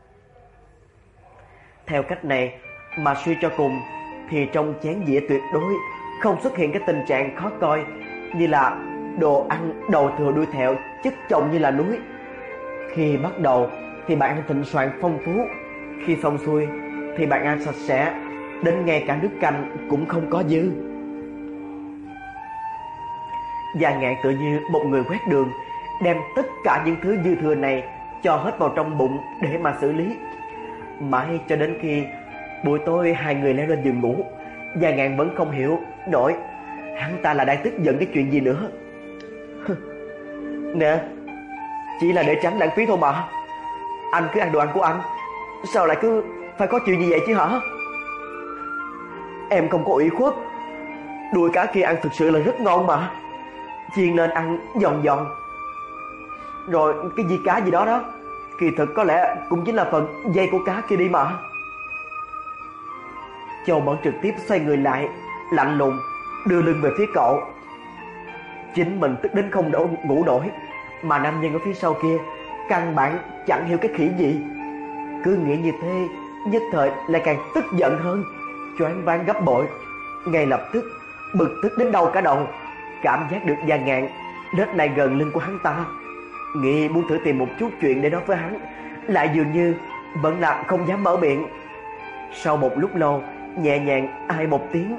Theo cách này mà suy cho cùng thì trong chén dĩa tuyệt đối không xuất hiện cái tình trạng khó coi như là đồ ăn đầu thừa đuôi thẹo chất chồng như là núi. Khi bắt đầu thì bạn ăn thịnh soạn phong phú, khi xong xuôi thì bạn ăn sạch sẽ đến ngay cả nước canh cũng không có dư. Gia Ngạn tự như một người quét đường, đem tất cả những thứ dư thừa này cho hết vào trong bụng để mà xử lý. Mãi cho đến khi buổi tối hai người leo lên giường ngủ, Gia Ngạn vẫn không hiểu nổi hắn ta là đang tức giận cái chuyện gì nữa. Nè, chỉ là để tránh lãng phí thôi mà. Anh cứ ăn đồ ăn của anh, sao lại cứ phải có chuyện gì vậy chứ hả? Em không có ủy khuất, đuôi cá kia ăn thực sự là rất ngon mà, chiên lên ăn giòn giòn. Rồi cái gì cá gì đó đó, kỳ thực có lẽ cũng chính là phần dây của cá kia đi mà. Châu Mẫn trực tiếp xoay người lại, lạnh lùng đưa lưng về phía cậu. Chính mình tức đến không đổ ngủ nổi, mà nam nhân ở phía sau kia căn bản chẳng hiểu cái khỉ gì. Cứ nghĩ như thế, nhất thời lại càng tức giận hơn, choáng váng gấp bội. Ngay lập tức bực tức đến đau cả đầu, cảm giác được Gia Ngạn lết lại gần lưng của hắn ta, nghĩ muốn thử tìm một chút chuyện để nói với hắn, lại dường như vẫn là không dám mở miệng. Sau một lúc lâu, nhẹ nhàng ai một tiếng.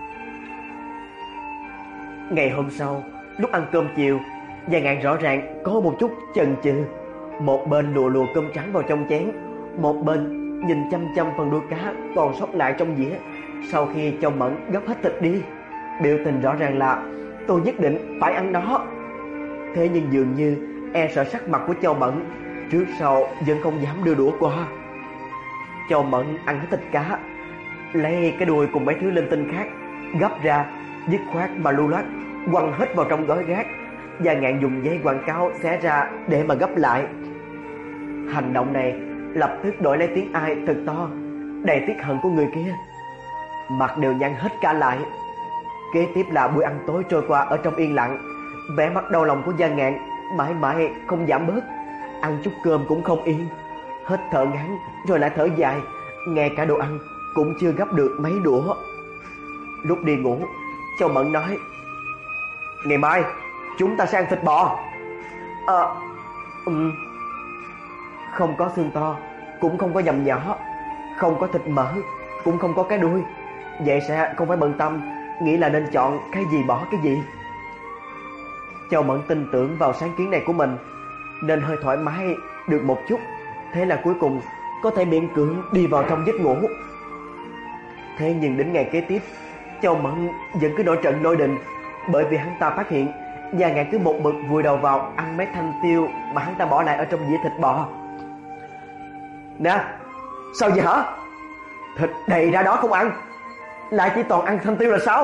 Ngày hôm sau, lúc ăn cơm chiều, Gia Ngạn rõ ràng có một chút chần chừ. Một bên lùa lùa cơm trắng vào trong chén, một bên nhìn chăm chăm phần đuôi cá còn sót lại trong dĩa. Sau khi Châu Mẫn gấp hết thịt đi, biểu tình rõ ràng là tôi nhất định phải ăn nó. Thế nhưng dường như e sợ sắc mặt của Châu Mẫn, trước sau vẫn không dám đưa đũa qua. Châu Mẫn ăn hết thịt cá, lấy cái đuôi cùng mấy thứ linh tinh khác gấp ra, dứt khoát mà lưu loát quăng hết vào trong gói rác. Gia Ngạn dùng giấy quảng cáo xé ra để mà gấp lại. Hành động này lập tức đổi lấy tiếng ai thật to, đầy tiếc hận của người kia. Mặt đều nhăn hết cả lại. Kế tiếp là buổi ăn tối trôi qua ở trong yên lặng. Vẻ mặt đau lòng của Gia Ngạn mãi mãi không giảm bớt. Ăn chút cơm cũng không yên, hết thở ngắn rồi lại thở dài. Ngay cả đồ ăn cũng chưa gắp được mấy đũa. Lúc đi ngủ, Châu Mẫn nói: "Ngày mai chúng ta sẽ ăn thịt bò." Ờ à, um, Không có xương to, cũng không có dầm nhỏ, không có thịt mỡ, cũng không có cái đuôi. Vậy sẽ không phải bận tâm nghĩ là nên chọn cái gì bỏ cái gì. Châu Mẫn tin tưởng vào sáng kiến này của mình, nên hơi thoải mái được một chút. Thế là cuối cùng có thể miễn cưỡng đi vào trong giấc ngủ. Thế nhưng đến ngày kế tiếp, Châu Mẫn vẫn cứ nổi trận lôi đình. Bởi vì hắn ta phát hiện Gia Ngạn cứ một mực vùi đầu vào ăn mấy thanh tiêu mà hắn ta bỏ lại ở trong dĩa thịt bò. "Nè, sao vậy hả? Thịt đầy ra đó không ăn, lại chỉ toàn ăn thanh tiêu là sao?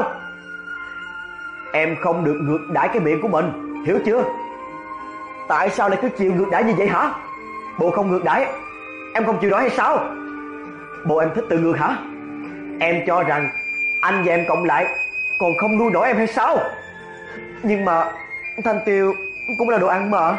Em không được ngược đãi cái miệng của mình, hiểu chưa? Tại sao lại cứ chịu ngược đãi như vậy hả? Bộ không ngược đãi, em không chịu đói hay sao? Bộ em thích tự ngược hả? Em cho rằng anh và em cộng lại còn không nuôi nổi em hay sao? Nhưng mà thanh tiêu cũng là đồ ăn mà."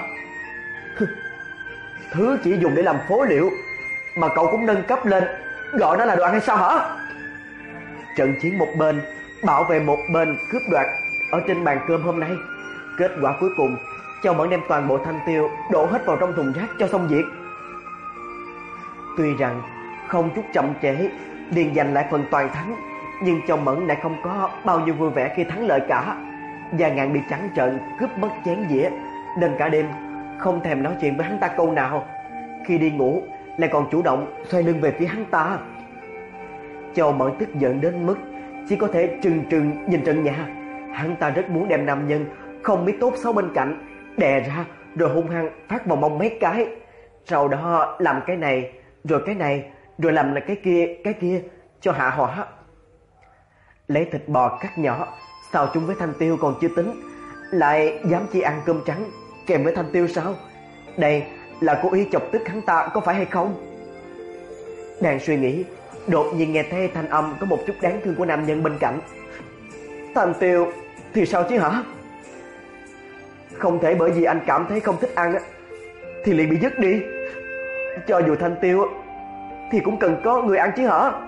"Thứ chỉ dùng để làm phối liệu mà cậu cũng nâng cấp lên, gọi nó là đồ ăn hay sao hả?" Trận chiến một bên bảo vệ một bên cướp đoạt ở trên bàn cơm hôm nay. Kết quả cuối cùng, Châu Mẫn đem toàn bộ thanh tiêu đổ hết vào trong thùng rác cho xong việc. Tuy rằng không chút chậm trễ liền giành lại phần toàn thắng, nhưng Châu Mẫn lại không có bao nhiêu vui vẻ khi thắng lợi cả. Gia Ngạn bị trắng trợn cướp mất chén dĩa, nên cả đêm không thèm nói chuyện với hắn ta câu nào. Khi đi ngủ lại còn chủ động xoay lưng về phía hắn ta. Châu Mẫn tức giận đến mức chỉ có thể trừng trừng nhìn trần nhà. Hắn ta rất muốn đem nam nhân không biết tốt xấu bên cạnh đè ra, rồi hung hăng phát vào mông mấy cái, sau đó làm cái này rồi cái này, rồi làm là cái kia cái kia cho hạ hỏa. Lấy thịt bò cắt nhỏ xào chung với thanh tiêu còn chưa tính, lại dám chỉ ăn cơm trắng kèm với thanh tiêu sao? Đây là cố ý chọc tức hắn ta có phải hay không? Đang suy nghĩ, đột nhiên nghe thấy thanh âm có một chút đáng thương của nam nhân bên cạnh. "Thanh tiêu thì sao chứ hả? Không thể bởi vì anh cảm thấy không thích ăn thì liền bị dứt đi. Cho dù thanh tiêu thì cũng cần có người ăn chứ hả?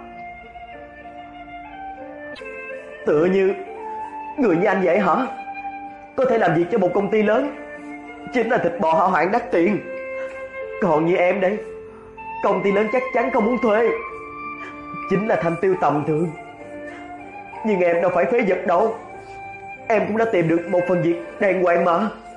Tựa như người như anh vậy hả? Có thể làm việc cho một công ty lớn, chính là thịt bò hảo hạng đắt tiền. Còn như em đây, công ty lớn chắc chắn không muốn thuê, chính là thanh tiêu tầm thường. Nhưng em đâu phải phế vật đâu, em cũng đã tìm được một phần việc đàng hoàng mà."